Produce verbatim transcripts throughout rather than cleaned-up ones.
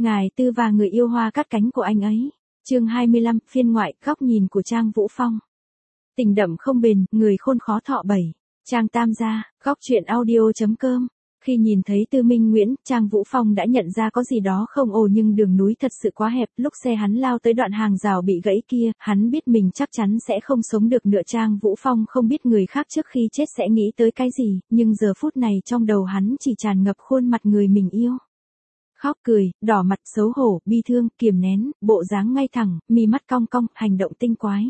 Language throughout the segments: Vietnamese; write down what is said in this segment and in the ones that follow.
Ngài Tư và người yêu hoa cắt cánh của anh ấy. Chương hai mươi lăm, phiên ngoại, góc nhìn của Trang Vũ Phong. Tình đậm không bền, người khôn khó thọ bảy. Trang Tam gia, góc truyện audio chấm com. Khi nhìn thấy Tư Minh Nguyễn, Trang Vũ Phong đã nhận ra có gì đó không ồ, nhưng đường núi thật sự quá hẹp. Lúc xe hắn lao tới đoạn hàng rào bị gãy kia, hắn biết mình chắc chắn sẽ không sống được nữa. Trang Vũ Phong không biết người khác trước khi chết sẽ nghĩ tới cái gì, nhưng giờ phút này trong đầu hắn chỉ tràn ngập khuôn mặt người mình yêu. Khóc cười, đỏ mặt, xấu hổ, bi thương, kiềm nén, bộ dáng ngay thẳng, mi mắt cong cong, hành động tinh quái.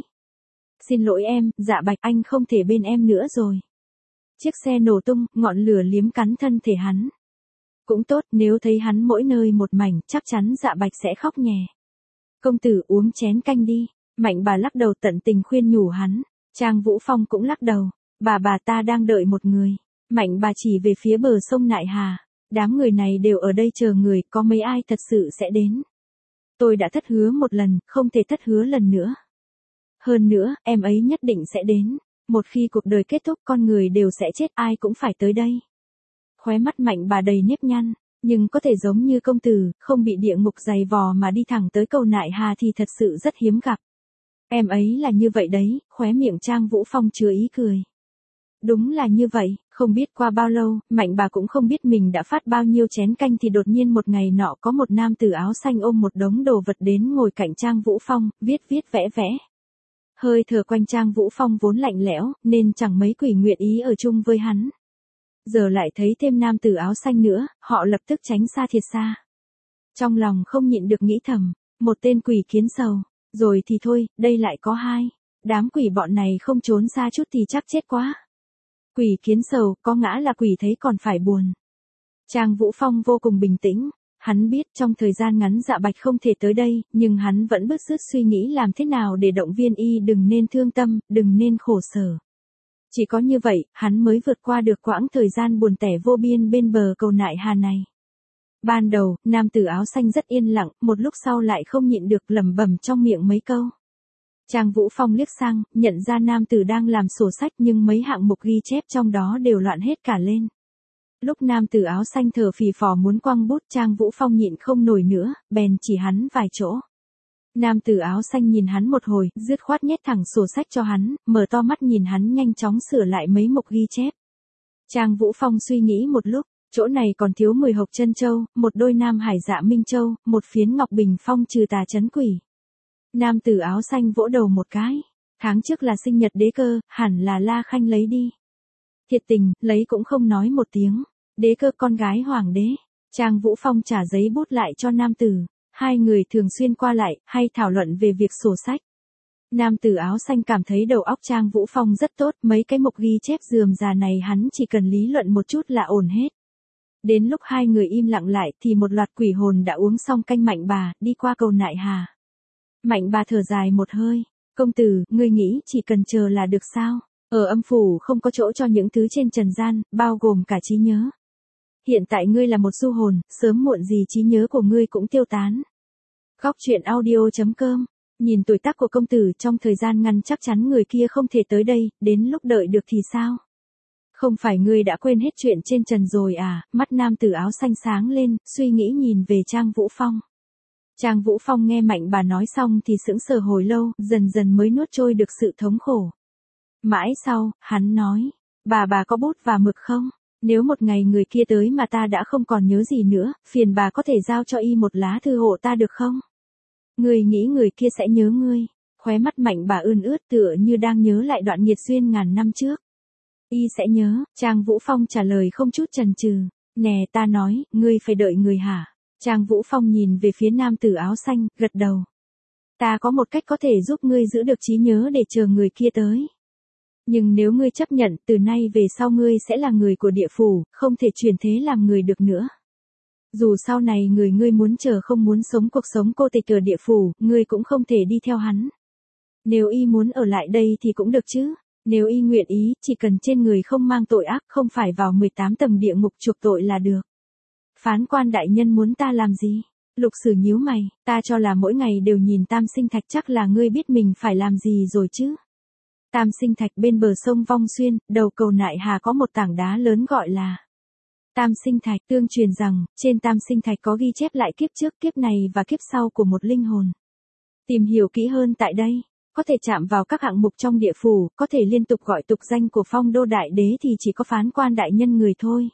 Xin lỗi em, Dạ Bạch, anh không thể bên em nữa rồi. Chiếc xe nổ tung, ngọn lửa liếm cắn thân thể hắn. Cũng tốt, nếu thấy hắn mỗi nơi một mảnh, chắc chắn Dạ Bạch sẽ khóc nhè. Công tử uống chén canh đi. Mạnh bà lắc đầu tận tình khuyên nhủ hắn. Trang Vũ Phong cũng lắc đầu. Bà bà ta đang đợi một người. Mạnh bà chỉ về phía bờ sông Nại Hà. Đám người này đều ở đây chờ người, có mấy ai thật sự sẽ đến. Tôi đã thất hứa một lần, không thể thất hứa lần nữa. Hơn nữa, em ấy nhất định sẽ đến. Một khi cuộc đời kết thúc, con người đều sẽ chết, ai cũng phải tới đây. Khóe mắt Mạnh bà đầy nếp nhăn, nhưng có thể giống như công tử, không bị địa ngục giày vò mà đi thẳng tới cầu Nại Hà thì thật sự rất hiếm gặp. Em ấy là như vậy đấy, khóe miệng Trang Vũ Phong chứa ý cười. Đúng là như vậy, không biết qua bao lâu, Mạnh bà cũng không biết mình đã phát bao nhiêu chén canh thì đột nhiên một ngày nọ có một nam tử áo xanh ôm một đống đồ vật đến ngồi cạnh Trang Vũ Phong, viết viết vẽ vẽ. Hơi thở quanh Trang Vũ Phong vốn lạnh lẽo, nên chẳng mấy quỷ nguyện ý ở chung với hắn. Giờ lại thấy thêm nam tử áo xanh nữa, họ lập tức tránh xa thiệt xa. Trong lòng không nhịn được nghĩ thầm, một tên quỷ kiến sầu, rồi thì thôi, đây lại có hai. Đám quỷ bọn này không trốn xa chút thì chắc chết quá. Quỷ kiến sầu, có ngã là quỷ thấy còn phải buồn. Trang Vũ Phong vô cùng bình tĩnh. Hắn biết trong thời gian ngắn Dạ Bạch không thể tới đây, nhưng hắn vẫn bứt rứt suy nghĩ làm thế nào để động viên y đừng nên thương tâm, đừng nên khổ sở. Chỉ có như vậy, hắn mới vượt qua được quãng thời gian buồn tẻ vô biên bên bờ cầu Nại Hà này. Ban đầu, nam tử áo xanh rất yên lặng, một lúc sau lại không nhịn được lẩm bẩm trong miệng mấy câu. Trang Vũ Phong liếc sang, nhận ra nam tử đang làm sổ sách nhưng mấy hạng mục ghi chép trong đó đều loạn hết cả lên. Lúc nam tử áo xanh thở phì phò muốn quăng bút, Trang Vũ Phong nhịn không nổi nữa, bèn chỉ hắn vài chỗ. Nam tử áo xanh nhìn hắn một hồi, dứt khoát nhét thẳng sổ sách cho hắn, mở to mắt nhìn hắn nhanh chóng sửa lại mấy mục ghi chép. Trang Vũ Phong suy nghĩ một lúc, chỗ này còn thiếu mười hộp chân châu, một đôi nam hải dạ minh châu, một phiến ngọc bình phong trừ tà trấn quỷ. Nam tử áo xanh vỗ đầu một cái. Tháng trước là sinh nhật đế cơ, hẳn là La Khanh lấy đi. Thiệt tình, lấy cũng không nói một tiếng. Đế cơ con gái hoàng đế. Trang Vũ Phong trả giấy bút lại cho nam tử. Hai người thường xuyên qua lại, hay thảo luận về việc sổ sách. Nam tử áo xanh cảm thấy đầu óc Trang Vũ Phong rất tốt, mấy cái mục ghi chép rườm rà này hắn chỉ cần lý luận một chút là ổn hết. Đến lúc hai người im lặng lại thì một loạt quỷ hồn đã uống xong canh Mạnh bà, đi qua cầu Nại Hà. Mạnh bà thở dài một hơi. Công tử, ngươi nghĩ chỉ cần chờ là được sao? Ở âm phủ không có chỗ cho những thứ trên trần gian, bao gồm cả trí nhớ. Hiện tại ngươi là một du hồn, sớm muộn gì trí nhớ của ngươi cũng tiêu tán. Góc truyện audio chấm com. Nhìn tuổi tác của công tử trong thời gian ngắn chắc chắn người kia không thể tới đây, đến lúc đợi được thì sao? Không phải ngươi đã quên hết chuyện trên trần rồi à? Mắt nam tử áo xanh sáng lên, suy nghĩ nhìn về Trang Vũ Phong. Trang Vũ Phong nghe Mạnh bà nói xong thì sững sờ hồi lâu, dần dần mới nuốt trôi được sự thống khổ. Mãi sau, hắn nói, bà bà có bút và mực không? Nếu một ngày người kia tới mà ta đã không còn nhớ gì nữa, phiền bà có thể giao cho y một lá thư hộ ta được không? Ngươi nghĩ người kia sẽ nhớ ngươi. Khóe mắt Mạnh bà ươn ướt tựa như đang nhớ lại đoạn nghiệt duyên ngàn năm trước. Y sẽ nhớ, Trang Vũ Phong trả lời không chút chần chừ. Nè ta nói, ngươi phải đợi người hả? Trang Vũ Phong nhìn về phía nam tử áo xanh, gật đầu. Ta có một cách có thể giúp ngươi giữ được trí nhớ để chờ người kia tới. Nhưng nếu ngươi chấp nhận, từ nay về sau ngươi sẽ là người của địa phủ, không thể chuyển thế làm người được nữa. Dù sau này người ngươi muốn chờ không muốn sống cuộc sống cô tịch ở địa phủ, ngươi cũng không thể đi theo hắn. Nếu y muốn ở lại đây thì cũng được chứ. Nếu y nguyện ý, chỉ cần trên người không mang tội ác, không phải vào mười tám tầng địa ngục chuộc tội là được. Phán quan đại nhân muốn ta làm gì? Lục Sử nhíu mày, ta cho là mỗi ngày đều nhìn Tam Sinh Thạch, chắc là ngươi biết mình phải làm gì rồi chứ? Tam Sinh Thạch bên bờ sông Vong Xuyên, đầu cầu Nại Hà có một tảng đá lớn gọi là Tam sinh thạch, tương truyền rằng, trên tam sinh thạch có ghi chép lại kiếp trước, kiếp này và kiếp sau của một linh hồn. Tìm hiểu kỹ hơn tại đây, có thể chạm vào các hạng mục trong địa phủ, có thể liên tục gọi tục danh của Phong Đô Đại Đế thì chỉ có Phán Quan đại nhân người thôi.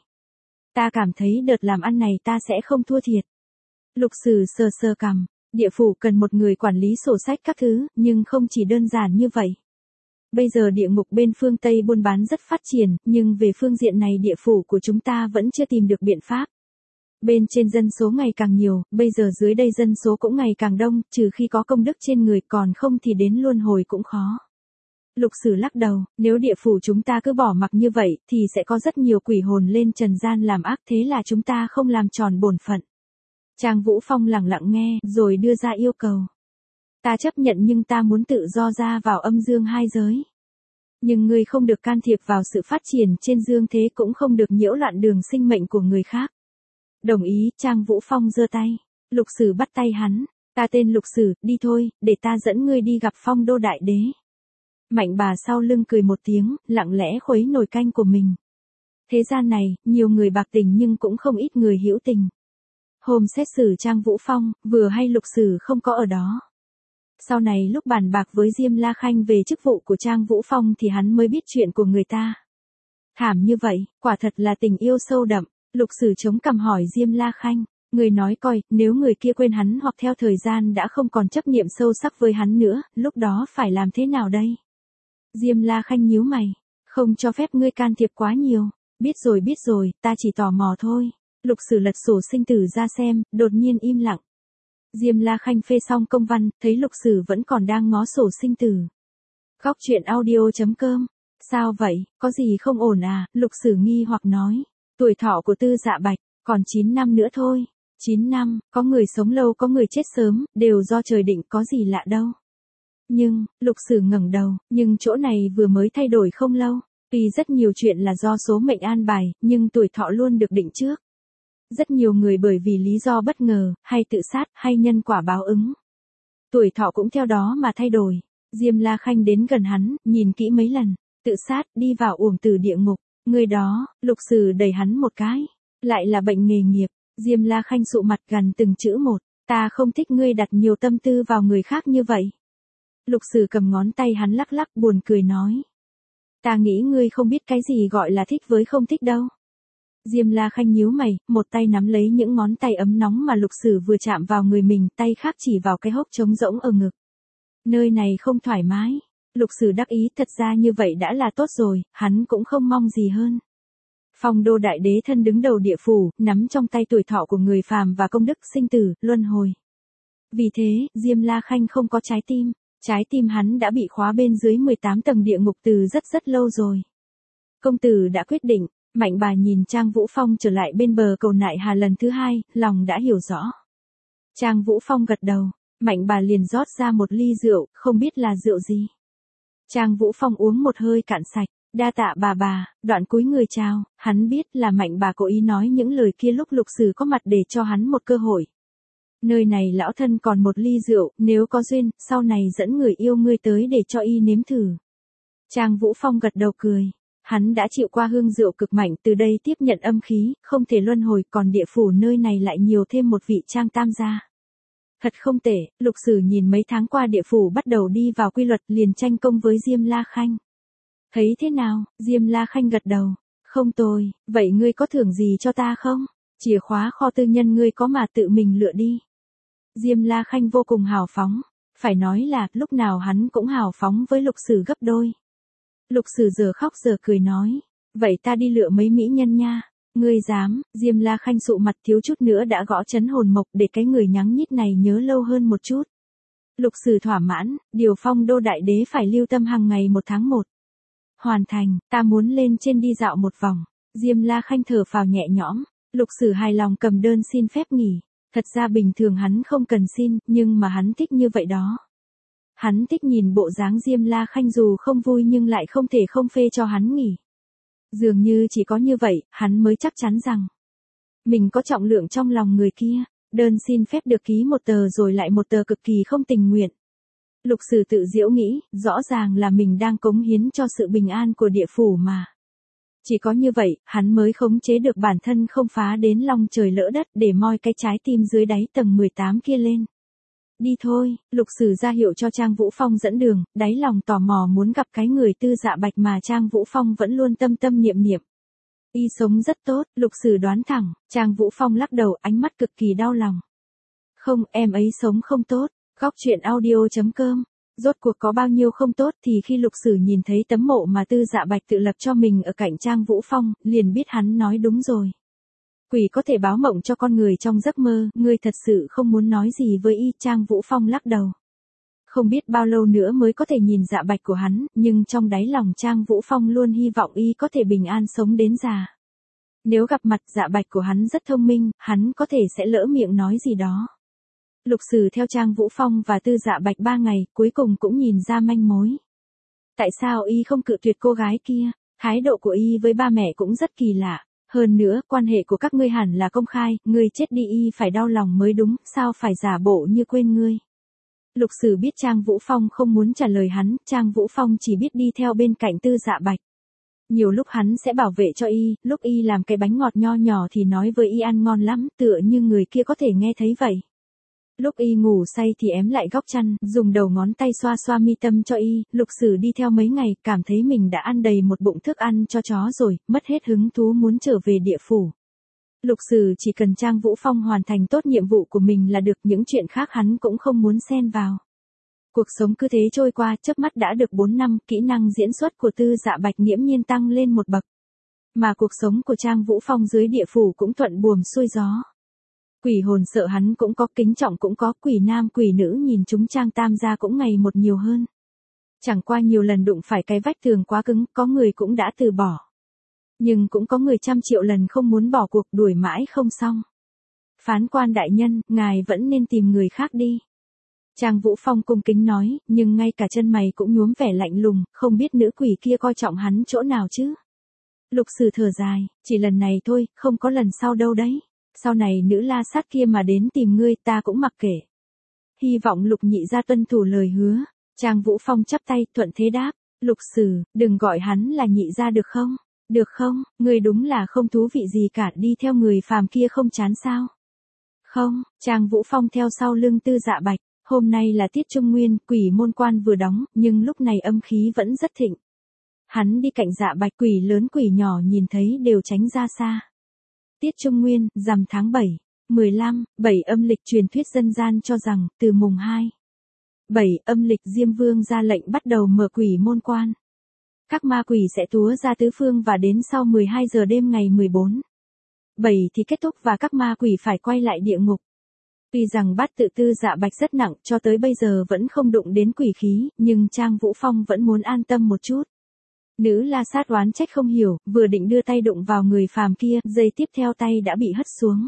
Ta cảm thấy đợt làm ăn này ta sẽ không thua thiệt. Lục Sử sờ sờ cằm, địa phủ cần một người quản lý sổ sách các thứ, nhưng không chỉ đơn giản như vậy. Bây giờ địa ngục bên phương Tây buôn bán rất phát triển, nhưng về phương diện này địa phủ của chúng ta vẫn chưa tìm được biện pháp. Bên trên dân số ngày càng nhiều, bây giờ dưới đây dân số cũng ngày càng đông, trừ khi có công đức trên người, còn không thì đến luân hồi cũng khó. Lục Sử lắc đầu, nếu địa phủ chúng ta cứ bỏ mặc như vậy, thì sẽ có rất nhiều quỷ hồn lên trần gian làm ác, thế là chúng ta không làm tròn bổn phận. Trang Vũ Phong lặng lặng nghe, rồi đưa ra yêu cầu. Ta chấp nhận nhưng ta muốn tự do ra vào âm dương hai giới. Nhưng ngươi không được can thiệp vào sự phát triển trên dương thế, cũng không được nhiễu loạn đường sinh mệnh của người khác. Đồng ý, Trang Vũ Phong giơ tay. Lục Sử bắt tay hắn. Ta tên Lục Sử, đi thôi, để ta dẫn ngươi đi gặp Phong Đô Đại Đế. Mạnh bà sau lưng cười một tiếng, lặng lẽ khuấy nồi canh của mình. Thế gian này, nhiều người bạc tình nhưng cũng không ít người hữu tình. Hôm xét xử Trang Vũ Phong, vừa hay Lục Sử không có ở đó. Sau này lúc bàn bạc với Diêm La Khanh về chức vụ của Trang Vũ Phong thì hắn mới biết chuyện của người ta. Thảm như vậy, quả thật là tình yêu sâu đậm. Lục Sử chống cằm hỏi Diêm La Khanh, người nói coi, nếu người kia quên hắn hoặc theo thời gian đã không còn chấp niệm sâu sắc với hắn nữa, lúc đó phải làm thế nào đây? Diêm La Khanh nhíu mày, không cho phép ngươi can thiệp quá nhiều. Biết rồi biết rồi, ta chỉ tò mò thôi. Lục Sử lật sổ sinh tử ra xem, đột nhiên im lặng. Diêm La Khanh phê xong công văn, thấy Lục Sử vẫn còn đang ngó sổ sinh tử. Góc truyện audio chấm com. Sao vậy, có gì không ổn à? Lục Sử nghi hoặc nói. Tuổi thọ của Tư Dạ Bạch, còn chín năm nữa thôi. chín năm, có người sống lâu có người chết sớm, đều do trời định, có gì lạ đâu. Nhưng, Lục Sử ngẩng đầu, nhưng chỗ này vừa mới thay đổi không lâu. Tuy rất nhiều chuyện là do số mệnh an bài, nhưng tuổi thọ luôn được định trước. Rất nhiều người bởi vì lý do bất ngờ, hay tự sát, hay nhân quả báo ứng. Tuổi thọ cũng theo đó mà thay đổi. Diêm La Khanh đến gần hắn, nhìn kỹ mấy lần. Tự sát, đi vào uổng tử địa ngục. Người đó, Lục Sử đẩy hắn một cái. Lại là bệnh nghề nghiệp. Diêm La Khanh sụ mặt gần từng chữ một. Ta không thích ngươi đặt nhiều tâm tư vào người khác như vậy. Lục Sử cầm ngón tay hắn lắc lắc buồn cười nói. Ta nghĩ ngươi không biết cái gì gọi là thích với không thích đâu. Diêm La Khanh nhíu mày, một tay nắm lấy những ngón tay ấm nóng mà Lục Sử vừa chạm vào người mình, tay khác chỉ vào cái hốc trống rỗng ở ngực. Nơi này không thoải mái. Lục Sử đắc ý, thật ra như vậy đã là tốt rồi, hắn cũng không mong gì hơn. Phong Đô Đại Đế thân đứng đầu địa phủ, nắm trong tay tuổi thọ của người phàm và công đức sinh tử, luân hồi. Vì thế, Diêm La Khanh không có trái tim. Trái tim hắn đã bị khóa bên dưới mười tám tầng địa ngục từ rất rất lâu rồi. Công tử đã quyết định. Mạnh bà nhìn Trang Vũ Phong trở lại bên bờ cầu Nại Hà lần thứ hai, lòng đã hiểu rõ. Trang Vũ Phong gật đầu, Mạnh bà liền rót ra một ly rượu, không biết là rượu gì. Trang Vũ Phong uống một hơi cạn sạch, đa tạ bà bà, đoạn cúi người chào, hắn biết là Mạnh bà cố ý nói những lời kia lúc Lục Sử có mặt để cho hắn một cơ hội. Nơi này lão thân còn một ly rượu, nếu có duyên, sau này dẫn người yêu ngươi tới để cho y nếm thử. Trang Vũ Phong gật đầu cười. Hắn đã chịu qua hương rượu cực mạnh, từ đây tiếp nhận âm khí, không thể luân hồi, còn địa phủ nơi này lại nhiều thêm một vị Trang Tam gia. Thật không tệ, Lục Sử nhìn mấy tháng qua địa phủ bắt đầu đi vào quy luật, liền tranh công với Diêm La Khanh. Thấy thế nào? Diêm La Khanh gật đầu. Không tồi, vậy ngươi có thưởng gì cho ta không? Chìa khóa kho tư nhân ngươi có mà tự mình lựa đi. Diêm La Khanh vô cùng hào phóng. Phải nói là, lúc nào hắn cũng hào phóng với Lục Sử gấp đôi. Lục Sử giờ khóc giờ cười nói. Vậy ta đi lựa mấy mỹ nhân nha. Ngươi dám, Diêm La Khanh sụ mặt thiếu chút nữa đã gõ chấn hồn mộc để cái người nhắng nhít này nhớ lâu hơn một chút. Lục Sử thỏa mãn, điều Phong Đô Đại Đế phải lưu tâm hàng ngày một tháng một. Hoàn thành, ta muốn lên trên đi dạo một vòng. Diêm La Khanh thở phào nhẹ nhõm. Lục Sử hài lòng cầm đơn xin phép nghỉ. Thật ra bình thường hắn không cần xin, nhưng mà hắn thích như vậy đó. Hắn thích nhìn bộ dáng Diêm La Khanh dù không vui nhưng lại không thể không phê cho hắn nghỉ. Dường như chỉ có như vậy, hắn mới chắc chắn rằng mình có trọng lượng trong lòng người kia. Đơn xin phép được ký một tờ rồi lại một tờ cực kỳ không tình nguyện. Lục Sử tự giễu nghĩ, rõ ràng là mình đang cống hiến cho sự bình an của địa phủ mà. Chỉ có như vậy, hắn mới khống chế được bản thân không phá đến long trời lỡ đất để moi cái trái tim dưới đáy tầng mười tám kia lên. Đi thôi, Lục Sử ra hiệu cho Trang Vũ Phong dẫn đường, đáy lòng tò mò muốn gặp cái người Tư Dạ Bạch mà Trang Vũ Phong vẫn luôn tâm tâm niệm niệm. Y sống rất tốt, Lục Sử đoán thẳng, Trang Vũ Phong lắc đầu, ánh mắt cực kỳ đau lòng. Không, em ấy sống không tốt. Góc truyện audio chấm com. Rốt cuộc có bao nhiêu không tốt thì khi Lục Sử nhìn thấy tấm mộ mà Tư Dạ Bạch tự lập cho mình ở cạnh Trang Vũ Phong, liền biết hắn nói đúng rồi. Quỷ có thể báo mộng cho con người trong giấc mơ, ngươi thật sự không muốn nói gì với y. Trang Vũ Phong lắc đầu. Không biết bao lâu nữa mới có thể nhìn Dạ Bạch của hắn, nhưng trong đáy lòng Trang Vũ Phong luôn hy vọng y có thể bình an sống đến già. Nếu gặp mặt Dạ Bạch của hắn rất thông minh, hắn có thể sẽ lỡ miệng nói gì đó. Lục Sử theo Trang Vũ Phong và Tư Dạ Bạch ba ngày, cuối cùng cũng nhìn ra manh mối. Tại sao y không cự tuyệt cô gái kia? Thái độ của y với ba mẹ cũng rất kỳ lạ. Hơn nữa, quan hệ của các ngươi hẳn là công khai, ngươi chết đi y phải đau lòng mới đúng, sao phải giả bộ như quên ngươi. Lục Sử biết Trang Vũ Phong không muốn trả lời hắn, Trang Vũ Phong chỉ biết đi theo bên cạnh Tư Dạ Bạch. Nhiều lúc hắn sẽ bảo vệ cho y, lúc y làm cái bánh ngọt nho nhỏ thì nói với y ăn ngon lắm, tựa như người kia có thể nghe thấy vậy. Lúc y ngủ say thì ém lại góc chăn, dùng đầu ngón tay xoa xoa mi tâm cho y. Lục Sử đi theo mấy ngày, cảm thấy mình đã ăn đầy một bụng thức ăn cho chó rồi, mất hết hứng thú muốn trở về địa phủ. Lục Sử chỉ cần Trang Vũ Phong hoàn thành tốt nhiệm vụ của mình là được, những chuyện khác hắn cũng không muốn xen vào. Cuộc sống cứ thế trôi qua, chớp mắt đã được bốn năm, kỹ năng diễn xuất của Tư Dạ Bạch nghiễm nhiên tăng lên một bậc. Mà cuộc sống của Trang Vũ Phong dưới địa phủ cũng thuận buồm xuôi gió. Quỷ hồn sợ hắn cũng có, kính trọng cũng có, quỷ nam quỷ nữ nhìn chúng Trang Tam gia cũng ngày một nhiều hơn. Chẳng qua nhiều lần đụng phải cái vách tường quá cứng, có người cũng đã từ bỏ. Nhưng cũng có người trăm triệu lần không muốn bỏ cuộc, đuổi mãi không xong. Phán quan đại nhân, ngài vẫn nên tìm người khác đi. Trang Vũ Phong cung kính nói, nhưng ngay cả chân mày cũng nhuốm vẻ lạnh lùng, không biết nữ quỷ kia coi trọng hắn chỗ nào chứ. Lục Sử thở dài, chỉ lần này thôi, không có lần sau đâu đấy. Sau này nữ la sát kia mà đến tìm ngươi ta cũng mặc kệ. Hy vọng Lục nhị gia tuân thủ lời hứa. Trang Vũ Phong chắp tay thuận thế đáp. Lục Sử, đừng gọi hắn là nhị gia được không? Được không, ngươi đúng là không thú vị gì cả, đi theo người phàm kia không chán sao? Không, Trang Vũ Phong theo sau lưng Tư Dạ Bạch. Hôm nay là tiết trung nguyên, quỷ môn quan vừa đóng, nhưng lúc này âm khí vẫn rất thịnh. Hắn đi cạnh Dạ Bạch, quỷ lớn quỷ nhỏ nhìn thấy đều tránh ra xa. Tiết trung nguyên, rằm tháng bảy, mười lăm, bảy âm lịch truyền thuyết dân gian cho rằng, từ mùng hai, bảy âm lịch Diêm Vương ra lệnh bắt đầu mở quỷ môn quan. Các ma quỷ sẽ túa ra tứ phương và đến sau mười hai giờ đêm ngày mười bốn, bảy thì kết thúc và các ma quỷ phải quay lại địa ngục. Tuy rằng bát tự Tư Dạ Bạch rất nặng, cho tới bây giờ vẫn không đụng đến quỷ khí, nhưng Trang Vũ Phong vẫn muốn an tâm một chút. Nữ la sát oán trách không hiểu, vừa định đưa tay đụng vào người phàm kia, giây tiếp theo tay đã bị hất xuống.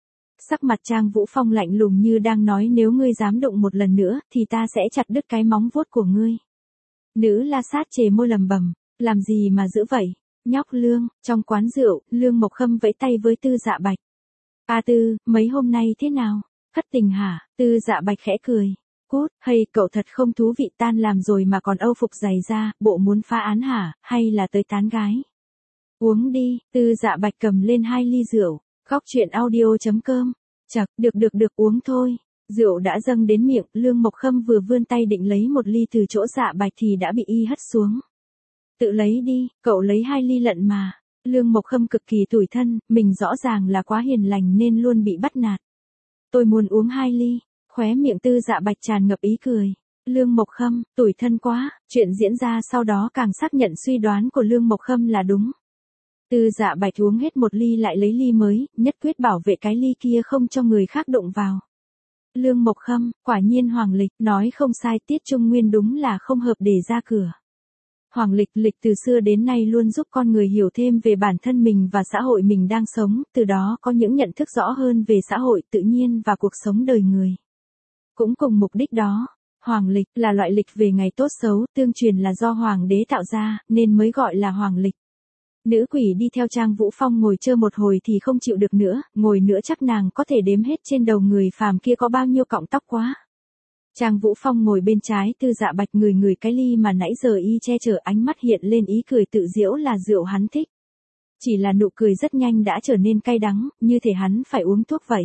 Sắc mặt Trang Vũ Phong lạnh lùng như đang nói, nếu ngươi dám đụng một lần nữa, thì ta sẽ chặt đứt cái móng vuốt của ngươi. Nữ la sát chề môi lầm bầm, làm gì mà dữ vậy? Nhóc Lương, trong quán rượu, Lương Mộc Khâm vẫy tay với Tư Dạ Bạch. A Tư, mấy hôm nay thế nào? Thất tình hả? Tư Dạ Bạch khẽ cười. Cút, hay cậu thật không thú vị, tan làm rồi mà còn âu phục giày ra, bộ muốn phá án hả, hay là tới tán gái? Uống đi, Tư Dạ Bạch cầm lên hai ly rượu. Góc truyện audio chấm com. Chậc, được được được, uống thôi. Rượu đã dâng đến miệng, Lương Mộc Khâm vừa vươn tay định lấy một ly từ chỗ Dạ Bạch thì đã bị y hất xuống. Tự lấy đi, cậu lấy hai ly lận mà. Lương Mộc Khâm cực kỳ tủi thân, mình rõ ràng là quá hiền lành nên luôn bị bắt nạt. Tôi muốn uống hai ly. Khóe miệng Tư Dạ Bạch tràn ngập ý cười. Lương Mộc Khâm, tủi thân quá. Chuyện diễn ra sau đó càng xác nhận suy đoán của Lương Mộc Khâm là đúng. Tư Dạ Bạch uống hết một ly lại lấy ly mới, nhất quyết bảo vệ cái ly kia không cho người khác đụng vào. Lương Mộc Khâm, quả nhiên Hoàng Lịch, nói không sai, tiết trung nguyên đúng là không hợp để ra cửa. Hoàng Lịch lịch từ xưa đến nay luôn giúp con người hiểu thêm về bản thân mình và xã hội mình đang sống, từ đó có những nhận thức rõ hơn về xã hội tự nhiên và cuộc sống đời người. Cũng cùng mục đích đó, Hoàng Lịch là loại lịch về ngày tốt xấu, tương truyền là do Hoàng đế tạo ra, nên mới gọi là Hoàng Lịch. Nữ quỷ đi theo Trang Vũ Phong ngồi chơi một hồi thì không chịu được nữa, ngồi nữa chắc nàng có thể đếm hết trên đầu người phàm kia có bao nhiêu cọng tóc quá. Trang Vũ Phong ngồi bên trái, Tư Dạ Bạch người người cái ly mà nãy giờ y che chở, ánh mắt hiện lên ý cười tự giễu là rượu hắn thích. Chỉ là nụ cười rất nhanh đã trở nên cay đắng, như thể hắn phải uống thuốc vậy.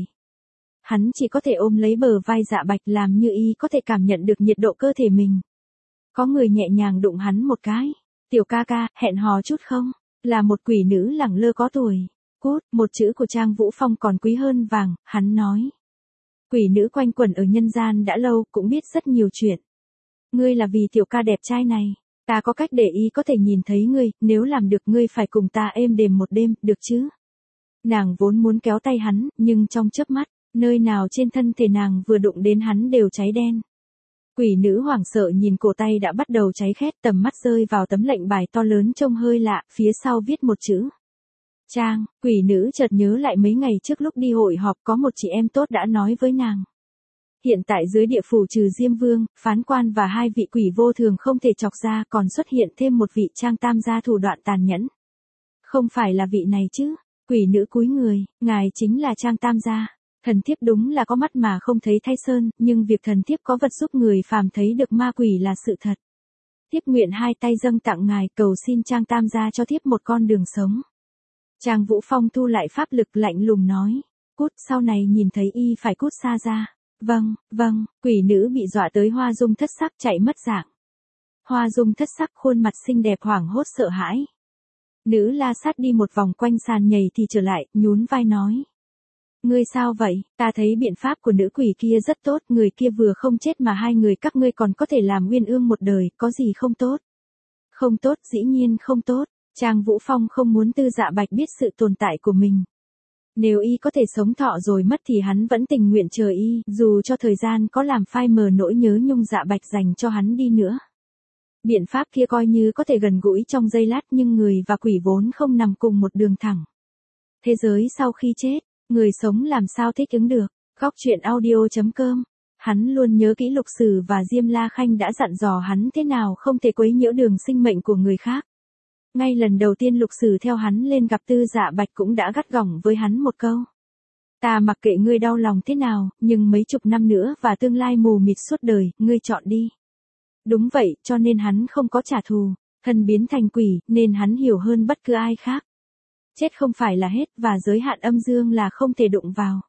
Hắn chỉ có thể ôm lấy bờ vai Dạ Bạch làm như y có thể cảm nhận được nhiệt độ cơ thể mình. Có người nhẹ nhàng đụng hắn một cái. Tiểu ca ca, hẹn hò chút không? Là một quỷ nữ lẳng lơ có tuổi. Cút, một chữ của Trang Vũ Phong còn quý hơn vàng, hắn nói. Quỷ nữ quanh quẩn ở nhân gian đã lâu, cũng biết rất nhiều chuyện. Ngươi là vì tiểu ca đẹp trai này. Ta có cách để y có thể nhìn thấy ngươi, nếu làm được ngươi phải cùng ta êm đềm một đêm, được chứ? Nàng vốn muốn kéo tay hắn, nhưng trong chớp mắt, nơi nào trên thân thể nàng vừa đụng đến hắn đều cháy đen. Quỷ nữ hoảng sợ nhìn cổ tay đã bắt đầu cháy khét, tầm mắt rơi vào tấm lệnh bài to lớn trông hơi lạ, phía sau viết một chữ. Trang, quỷ nữ chợt nhớ lại mấy ngày trước lúc đi hội họp có một chị em tốt đã nói với nàng. Hiện tại dưới địa phủ trừ Diêm Vương, phán quan và hai vị quỷ vô thường không thể chọc ra, còn xuất hiện thêm một vị Trang tam gia thủ đoạn tàn nhẫn. Không phải là vị này chứ? Quỷ nữ cúi người, ngài chính là Trang tam gia. Thần thiếp đúng là có mắt mà không thấy Thái Sơn, nhưng việc thần thiếp có vật giúp người phàm thấy được ma quỷ là sự thật. Thiếp nguyện hai tay dâng tặng ngài, cầu xin Trang tam gia cho thiếp một con đường sống. Trang Vũ Phong thu lại pháp lực lạnh lùng nói. Cút, sau này nhìn thấy y phải cút xa ra. Vâng, vâng, quỷ nữ bị dọa tới hoa dung thất sắc chạy mất dạng. Hoa dung thất sắc khuôn mặt xinh đẹp hoảng hốt sợ hãi. Nữ La Sát đi một vòng quanh sàn nhảy thì trở lại, nhún vai nói. Ngươi sao vậy, ta thấy biện pháp của nữ quỷ kia rất tốt, người kia vừa không chết mà hai người các ngươi còn có thể làm uyên ương một đời, có gì không tốt? Không tốt, dĩ nhiên không tốt. Trang Vũ Phong không muốn Tư Dạ Bạch biết sự tồn tại của mình. Nếu y có thể sống thọ rồi mất thì hắn vẫn tình nguyện chờ y, dù cho thời gian có làm phai mờ nỗi nhớ nhung Dạ Bạch dành cho hắn đi nữa. Biện pháp kia coi như có thể gần gũi trong giây lát, nhưng người và quỷ vốn không nằm cùng một đường thẳng. Thế giới sau khi chết, người sống làm sao thích ứng được? Góc truyện audio chấm com. Hắn luôn nhớ kỹ Lục Sử và Diêm La Khanh đã dặn dò hắn thế nào không thể quấy nhiễu đường sinh mệnh của người khác. Ngay lần đầu tiên Lục Sử theo hắn lên gặp Tư Dạ Bạch cũng đã gắt gỏng với hắn một câu. Ta mặc kệ ngươi đau lòng thế nào, nhưng mấy chục năm nữa và tương lai mù mịt suốt đời, ngươi chọn đi. Đúng vậy, cho nên hắn không có trả thù, thân biến thành quỷ, nên hắn hiểu hơn bất cứ ai khác. Chết không phải là hết và giới hạn âm dương là không thể đụng vào.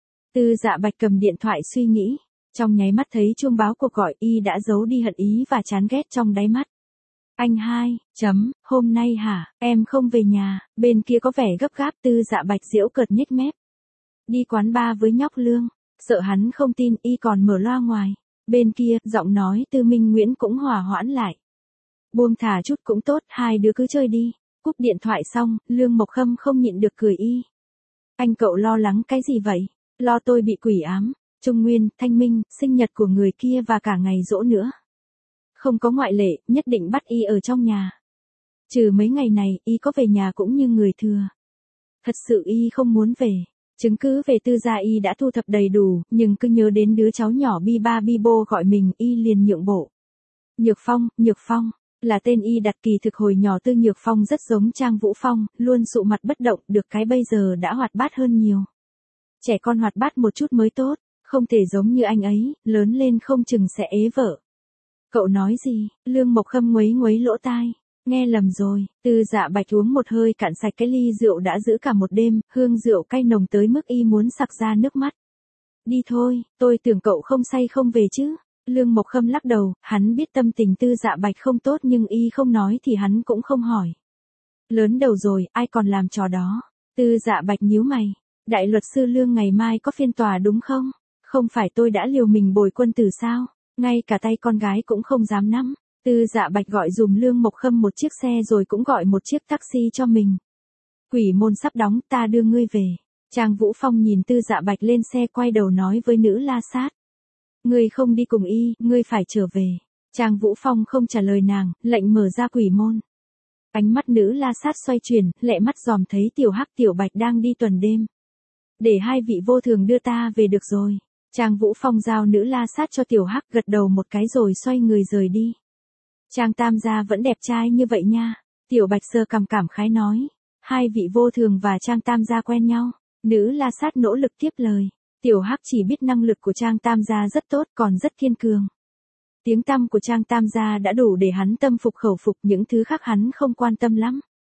Tư Dạ Bạch cầm điện thoại suy nghĩ, trong nháy mắt thấy chuông báo cuộc gọi, y đã giấu đi hận ý và chán ghét trong đáy mắt. Anh hai, chấm, hôm nay hả, em không về nhà, bên kia có vẻ gấp gáp. Tư Dạ Bạch giễu cợt nhếch mép. Đi quán bar với nhóc Lương, sợ hắn không tin, y còn mở loa ngoài. Bên kia, giọng nói Tư Minh Nguyễn cũng hòa hoãn lại. Buông thả chút cũng tốt, hai đứa cứ chơi đi. Cúp điện thoại xong, Lương Mộc Khâm không nhịn được cười y. Anh cậu lo lắng cái gì vậy? Lo tôi bị quỷ ám, Trung Nguyên, Thanh Minh, sinh nhật của người kia và cả ngày giỗ nữa. Không có ngoại lệ, nhất định bắt y ở trong nhà. Trừ mấy ngày này, y có về nhà cũng như người thừa. Thật sự y không muốn về. Chứng cứ về Tư gia y đã thu thập đầy đủ, nhưng cứ nhớ đến đứa cháu nhỏ bi ba bi bô gọi mình, y liền nhượng bộ. Nhược Phong, Nhược Phong, là tên y đặt, kỳ thực hồi nhỏ Tư Nhược Phong rất giống Trang Vũ Phong, luôn sụ mặt bất động, được cái bây giờ đã hoạt bát hơn nhiều. Trẻ con hoạt bát một chút mới tốt, không thể giống như anh ấy, lớn lên không chừng sẽ ế vợ. Cậu nói gì? Lương Mộc Khâm nguấy nguấy lỗ tai. Nghe lầm rồi. Tư Dạ Bạch uống một hơi cạn sạch cái ly rượu đã giữ cả một đêm, hương rượu cay nồng tới mức y muốn sặc ra nước mắt. Đi thôi, tôi tưởng cậu không say không về chứ. Lương Mộc Khâm lắc đầu, hắn biết tâm tình Tư Dạ Bạch không tốt nhưng y không nói thì hắn cũng không hỏi. Lớn đầu rồi, ai còn làm trò đó. Tư Dạ Bạch nhíu mày. Đại luật sư Lương ngày mai có phiên tòa đúng không? Không phải tôi đã liều mình bồi quân tử sao? Ngay cả tay con gái cũng không dám nắm. Tư Dạ Bạch gọi dùm Lương Mộc Khâm một chiếc xe rồi cũng gọi một chiếc taxi cho mình. Quỷ môn sắp đóng, ta đưa ngươi về. Trang Vũ Phong nhìn Tư Dạ Bạch lên xe quay đầu nói với nữ La Sát. Ngươi không đi cùng y, ngươi phải trở về. Trang Vũ Phong không trả lời nàng, lệnh mở ra quỷ môn. Ánh mắt nữ La Sát xoay chuyển, lẹ mắt dòm thấy Tiểu Hắc Tiểu Bạch đang đi tuần đêm. Để hai vị vô thường đưa ta về được rồi. Trang Vũ Phong giao nữ La Sát cho Tiểu Hắc, gật đầu một cái rồi xoay người rời đi. Trang Tam gia vẫn đẹp trai như vậy nha. Tiểu Bạch sơ cằm cảm khái nói. Hai vị vô thường và Trang Tam gia quen nhau. Nữ La Sát nỗ lực tiếp lời. Tiểu Hắc chỉ biết năng lực của Trang Tam gia rất tốt, còn rất kiên cường. Tiếng tăm của Trang Tam gia đã đủ để hắn tâm phục khẩu phục, những thứ khác hắn không quan tâm lắm.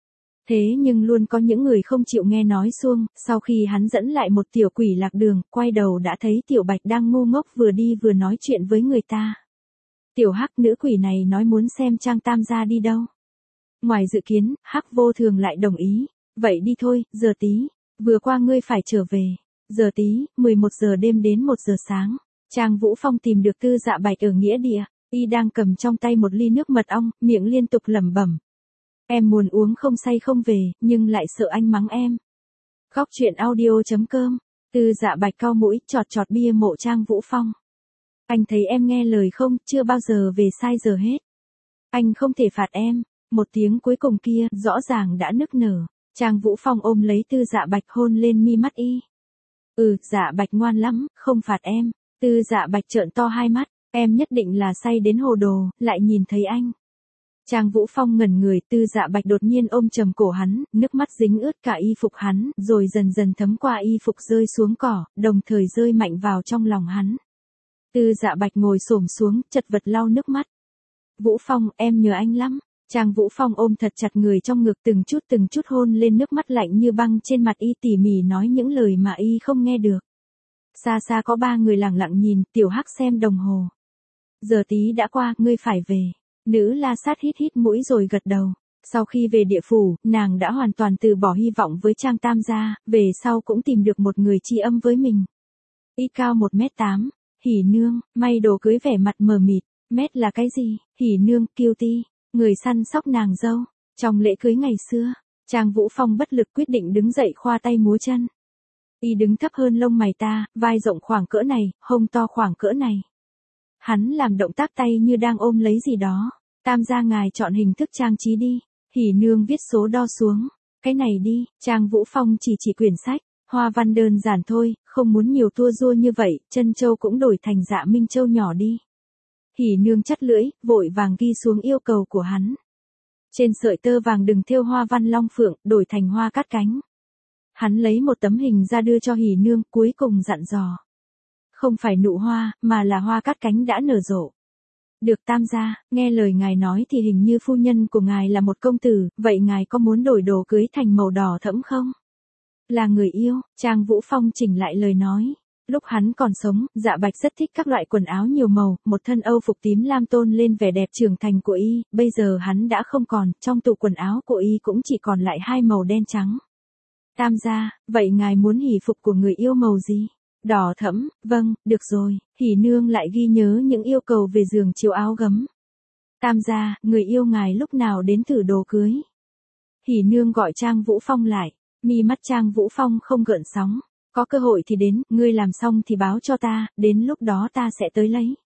Thế nhưng luôn có những người không chịu nghe nói xuông, sau khi hắn dẫn lại một tiểu quỷ lạc đường, quay đầu đã thấy tiểu bạch đang ngu ngốc vừa đi vừa nói chuyện với người ta. Tiểu hắc nữ quỷ này nói muốn xem Trang Tam gia đi đâu. Ngoài dự kiến, hắc vô thường lại đồng ý. Vậy đi thôi, giờ tí. Vừa qua ngươi phải trở về. Giờ tí, mười một giờ đêm đến một giờ sáng. Trang Vũ Phong tìm được Tư Dạ Bạch ở nghĩa địa. Y đang cầm trong tay một ly nước mật ong, miệng liên tục lẩm bẩm. Em muốn uống không say không về, nhưng lại sợ anh mắng em. Góc truyện audio.com. Tư Dạ Bạch cau mũi, chọt chọt bia mộ Trang Vũ Phong. Anh thấy em nghe lời không, chưa bao giờ về sai giờ hết. Anh không thể phạt em. Một tiếng cuối cùng kia, rõ ràng đã nức nở. Trang Vũ Phong ôm lấy Tư Dạ Bạch hôn lên mi mắt y. Ừ, Dạ Bạch ngoan lắm, không phạt em. Tư Dạ Bạch trợn to hai mắt, em nhất định là say đến hồ đồ, lại nhìn thấy anh. Trang Vũ Phong ngẩn người, Tư Dạ Bạch đột nhiên ôm chầm cổ hắn, nước mắt dính ướt cả y phục hắn, rồi dần dần thấm qua y phục rơi xuống cỏ, đồng thời rơi mạnh vào trong lòng hắn. Tư Dạ Bạch ngồi xổm xuống, chật vật lau nước mắt. Vũ Phong, em nhớ anh lắm. Trang Vũ Phong ôm thật chặt người trong ngực, từng chút từng chút hôn lên nước mắt lạnh như băng trên mặt y, tỉ mỉ nói những lời mà y không nghe được. Xa xa có ba người lặng lặng nhìn, tiểu hắc xem đồng hồ. Giờ tí đã qua, ngươi phải về. Nữ la sát hít hít mũi rồi gật đầu. Sau khi về địa phủ, nàng đã hoàn toàn từ bỏ hy vọng với Trang Tam gia, về sau cũng tìm được một người tri âm với mình. Y cao một mét tám, Hỉ Nương, may đồ cưới vẻ mặt mờ mịt. Mét là cái gì? Hỉ Nương, kiêu ti. Người săn sóc nàng dâu. Trong lễ cưới ngày xưa, Trang Vũ Phong bất lực quyết định đứng dậy khoa tay múa chân. Y đứng thấp hơn lông mày ta, vai rộng khoảng cỡ này, hông to khoảng cỡ này. Hắn làm động tác tay như đang ôm lấy gì đó. Tam gia ngài chọn hình thức trang trí đi. Hỉ Nương viết số đo xuống. Cái này đi. Trang Vũ Phong chỉ chỉ quyển sách. Hoa văn đơn giản thôi, không muốn nhiều tua rua như vậy, chân châu cũng đổi thành Dạ Minh Châu nhỏ đi. Hỉ Nương chắt lưỡi, vội vàng ghi xuống yêu cầu của hắn. Trên sợi tơ vàng đừng thêu hoa văn long phượng, đổi thành hoa cát cánh. Hắn lấy một tấm hình ra đưa cho Hỉ Nương, cuối cùng dặn dò. Không phải nụ hoa, mà là hoa cát cánh đã nở rộ. Được Tam gia, nghe lời ngài nói thì hình như phu nhân của ngài là một công tử, vậy ngài có muốn đổi đồ cưới thành màu đỏ thẫm không? Là người yêu, Trang Vũ Phong chỉnh lại lời nói. Lúc hắn còn sống, Dạ Bạch rất thích các loại quần áo nhiều màu, một thân Âu phục tím lam tôn lên vẻ đẹp trưởng thành của y, bây giờ hắn đã không còn, trong tủ quần áo của y cũng chỉ còn lại hai màu đen trắng. Tam gia, vậy ngài muốn hỷ phục của người yêu màu gì? Đỏ thẫm, vâng, được rồi. Hỉ Nương lại ghi nhớ những yêu cầu về giường chiếu áo gấm. Tam gia, người yêu ngài lúc nào đến thử đồ cưới? Hỉ Nương gọi Trang Vũ Phong lại, mi mắt Trang Vũ Phong không gợn sóng. Có cơ hội thì đến, ngươi làm xong thì báo cho ta, đến lúc đó ta sẽ tới lấy.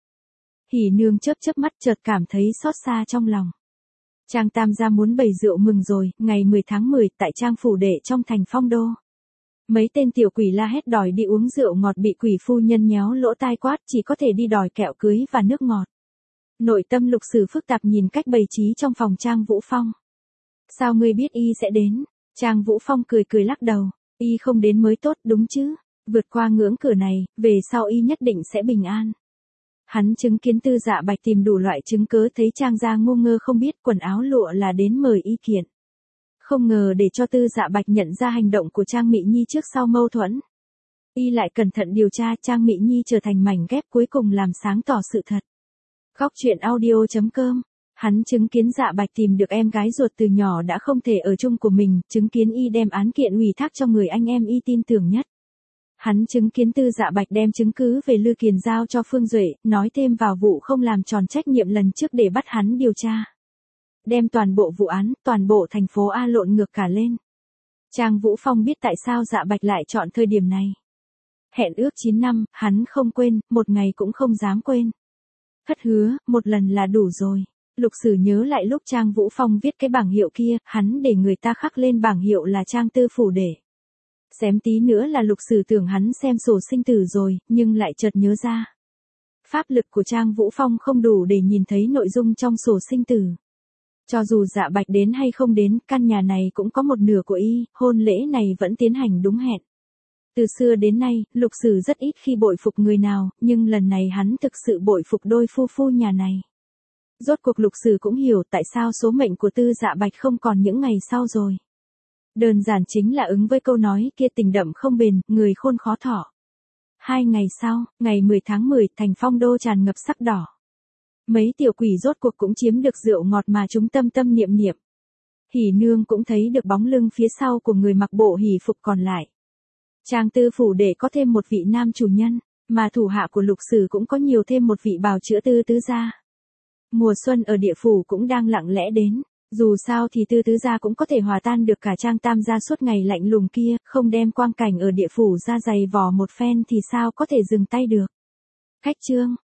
Hỉ Nương chớp chớp mắt, chợt cảm thấy xót xa trong lòng. Trang Tam gia muốn bày rượu mừng rồi, ngày mười tháng mười, tại Trang phủ đệ trong thành Phong Đô. Mấy tên tiểu quỷ la hét đòi đi uống rượu ngọt, bị quỷ phu nhân nhéo lỗ tai quát, chỉ có thể đi đòi kẹo cưới và nước ngọt. Nội tâm Lục Sử phức tạp nhìn cách bày trí trong phòng Trang Vũ Phong. Sao ngươi biết y sẽ đến? Trang Vũ Phong cười cười lắc đầu. Y không đến mới tốt, đúng chứ? Vượt qua ngưỡng cửa này, về sau y nhất định sẽ bình an. Hắn chứng kiến Tư Dạ Bạch tìm đủ loại chứng cớ, thấy Trang gia ngu ngơ không biết quần áo lụa là đến mời y kiện. Không ngờ để cho Tư Dạ Bạch nhận ra hành động của Trang Mị Nhi trước sau mâu thuẫn. Y lại cẩn thận điều tra, Trang Mị Nhi trở thành mảnh ghép cuối cùng làm sáng tỏ sự thật. Góc truyện audio.com. Hắn chứng kiến Dạ Bạch tìm được em gái ruột từ nhỏ đã không thể ở chung của mình, chứng kiến y đem án kiện ủy thác cho người anh em y tin tưởng nhất. Hắn chứng kiến Tư Dạ Bạch đem chứng cứ về Lư Kiền giao cho Phương Duệ, nói thêm vào vụ không làm tròn trách nhiệm lần trước để bắt hắn điều tra. Đem toàn bộ vụ án, toàn bộ thành phố A lộn ngược cả lên. Trang Vũ Phong biết tại sao Dạ Bạch lại chọn thời điểm này. Hẹn ước chín năm, hắn không quên, một ngày cũng không dám quên. Hất hứa, một lần là đủ rồi. Lục Sử nhớ lại lúc Trang Vũ Phong viết cái bảng hiệu kia, hắn để người ta khắc lên bảng hiệu là Trang Tư phủ để. Xém tí nữa là Lục Sử tưởng hắn xem sổ sinh tử rồi, nhưng lại chợt nhớ ra. Pháp lực của Trang Vũ Phong không đủ để nhìn thấy nội dung trong sổ sinh tử. Cho dù Dạ Bạch đến hay không đến, căn nhà này cũng có một nửa của y, hôn lễ này vẫn tiến hành đúng hẹn. Từ xưa đến nay, Lục Sử rất ít khi bội phục người nào, nhưng lần này hắn thực sự bội phục đôi phu phu nhà này. Rốt cuộc Lục Sử cũng hiểu tại sao số mệnh của Tư Dạ Bạch không còn những ngày sau rồi. Đơn giản chính là ứng với câu nói kia tình đậm không bền, người khôn khó thọ. Hai ngày sau, ngày mười tháng mười, thành Phong Đô tràn ngập sắc đỏ. Mấy tiểu quỷ rốt cuộc cũng chiếm được rượu ngọt mà chúng tâm tâm niệm niệm. Hỉ nương cũng thấy được bóng lưng phía sau của người mặc bộ hỉ phục còn lại. Trang tư phủ để có thêm một vị nam chủ nhân, mà thủ hạ của Lục Sử cũng có nhiều thêm một vị bào chữa tư tứ gia. Mùa xuân ở địa phủ cũng đang lặng lẽ đến, dù sao thì tư tứ gia cũng có thể hòa tan được cả Trang tam gia suốt ngày lạnh lùng kia, không đem quang cảnh ở địa phủ ra giày vò một phen thì sao có thể dừng tay được. Khách trương,